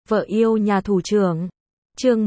Vợ yêu nhà thủ trưởng. Chương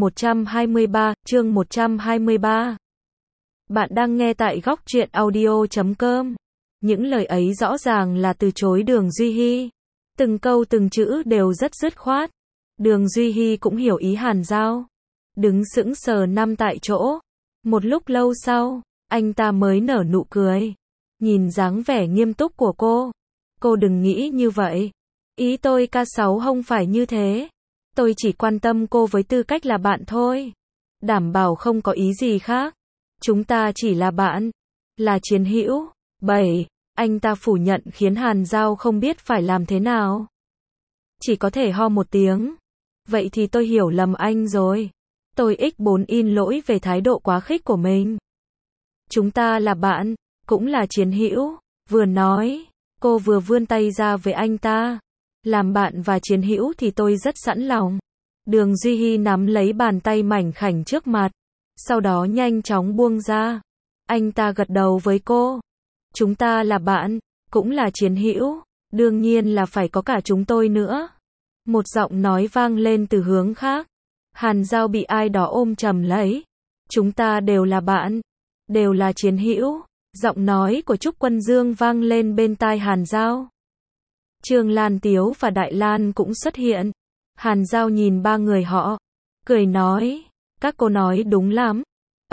123. Bạn đang nghe tại góc truyện audio.com. Những lời ấy rõ ràng là từ chối Đường Duy Hi. Từng câu từng chữ đều rất dứt khoát. Đường Duy Hi cũng hiểu ý Hàn Giao. Đứng sững sờ nằm tại chỗ. Một lúc lâu sau, anh ta mới nở nụ cười. Nhìn dáng vẻ nghiêm túc của cô. Cô đừng nghĩ như vậy. Ý tôi K6 không phải như thế. Tôi chỉ quan tâm cô với tư cách là bạn thôi. Đảm bảo không có ý gì khác. Chúng ta chỉ là bạn. Là chiến hữu. 7. Anh ta phủ nhận khiến Hàn Giao không biết phải làm thế nào. Chỉ có thể ho một tiếng. Vậy thì tôi hiểu lầm anh rồi. Tôi x4 in lỗi về thái độ quá khích của mình. Chúng ta là bạn, cũng là chiến hữu. Vừa nói, cô vừa vươn tay ra với anh ta. Làm bạn và chiến hữu thì tôi rất sẵn lòng. Đường Duy Hi nắm lấy bàn tay mảnh khảnh trước mặt. Sau đó nhanh chóng buông ra. Anh ta gật đầu với cô. Chúng ta là bạn, cũng là chiến hữu. Đương nhiên là phải có cả chúng tôi nữa. Một giọng nói vang lên từ hướng khác. Hàn Giao bị ai đó ôm chầm lấy. Chúng ta đều là bạn, đều là chiến hữu. Giọng nói của Trúc Quân Dương vang lên bên tai Hàn Giao. Trương Lan Tiếu và Đại Lan cũng xuất hiện. Hàn Giao nhìn ba người họ, cười nói, các cô nói đúng lắm.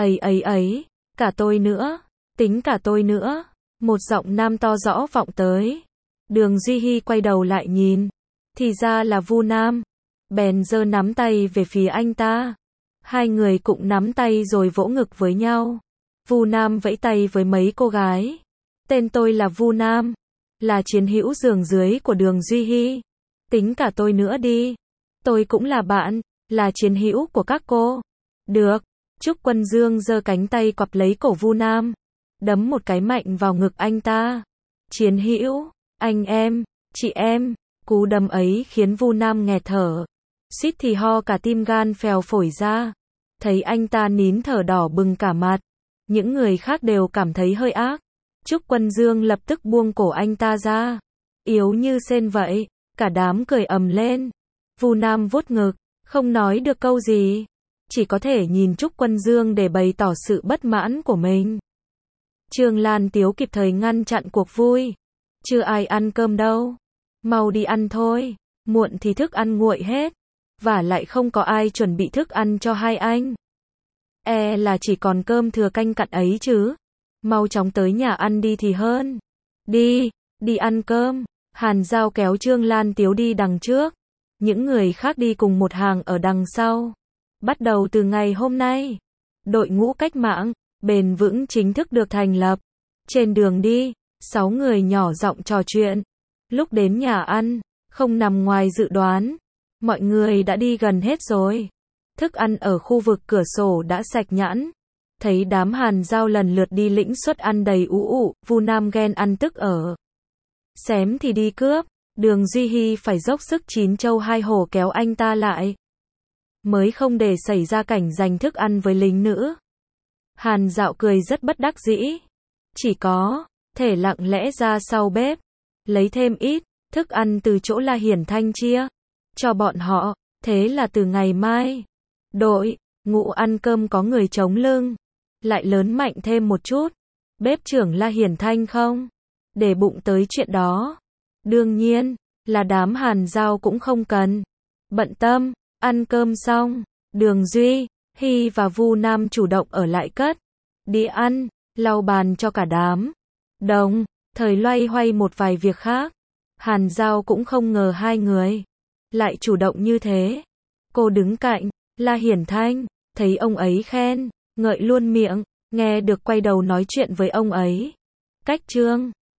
Ấy, cả tôi nữa, tính cả tôi nữa. Một giọng nam to rõ vọng tới. Đường Duy Hi quay đầu lại nhìn, thì ra là Vu Nam. Bèn giơ nắm tay về phía anh ta. Hai người cũng nắm tay rồi vỗ ngực với nhau. Vu Nam vẫy tay với mấy cô gái. Tên tôi là Vu Nam, là chiến hữu giường dưới của Đường Duy Hi. Tính cả tôi nữa đi. Tôi cũng là bạn, là chiến hữu của các cô. Được. Trúc Quân Dương giơ cánh tay quặp lấy cổ Vu Nam, đấm một cái mạnh vào ngực anh ta. Chiến hữu, anh em, chị em. Cú đấm ấy khiến Vu Nam nghẹt thở. Suýt thì ho cả tim gan phèo phổi ra. Thấy anh ta nín thở đỏ bừng cả mặt. Những người khác đều cảm thấy hơi ác. Trúc Quân Dương lập tức buông cổ anh ta ra. Yếu như sên vậy. Cả đám cười ầm lên. Vu Nam vuốt ngực, không nói được câu gì. Chỉ có thể nhìn Trúc Quân Dương để bày tỏ sự bất mãn của mình. Trương Lan Tiếu kịp thời ngăn chặn cuộc vui. Chưa ai ăn cơm đâu. Mau đi ăn thôi. Muộn thì thức ăn nguội hết. Và lại không có ai chuẩn bị thức ăn cho hai anh. Là chỉ còn cơm thừa canh cặn ấy chứ. Mau chóng tới nhà ăn đi thì hơn. Đi ăn cơm. Hàn Giao kéo Trương Lan Tiếu đi đằng trước. Những người khác đi cùng một hàng ở đằng sau. Bắt đầu từ ngày hôm nay, đội ngũ cách mạng, bền vững chính thức được thành lập. Trên đường đi, 6 người nhỏ giọng trò chuyện. Lúc đến nhà ăn, không nằm ngoài dự đoán. Mọi người đã đi gần hết rồi. Thức ăn ở khu vực cửa sổ đã sạch nhẵn. Thấy đám Hàn Giao lần lượt đi lĩnh suất ăn đầy ủ, Vu Nam ghen ăn tức ở. Xém thì đi cướp. Đường Duy Hi phải dốc sức chín châu hai hổ kéo anh ta lại. Mới không để xảy ra cảnh giành thức ăn với lính nữ. Hàn Dạo cười rất bất đắc dĩ. Chỉ có thể lặng lẽ ra sau bếp. Lấy thêm ít thức ăn từ chỗ La Hiển Thanh chia cho bọn họ. Thế là từ ngày mai, đội ngũ ăn cơm có người chống lưng. Lại lớn mạnh thêm một chút. Bếp trưởng La Hiển Thanh không để bụng tới chuyện đó. Đương nhiên là đám Hàn Giao cũng không cần bận tâm. Ăn cơm xong, Đường Duy Hi và Vu Nam chủ động ở lại cất đi ăn, lau bàn cho cả đám. Đồng thời loay hoay một vài việc khác. Hàn Giao cũng không ngờ hai người lại chủ động như thế. Cô đứng cạnh La Hiển Thanh, thấy ông ấy khen ngợi luôn miệng, nghe được quay đầu nói chuyện với ông ấy. Cách Trương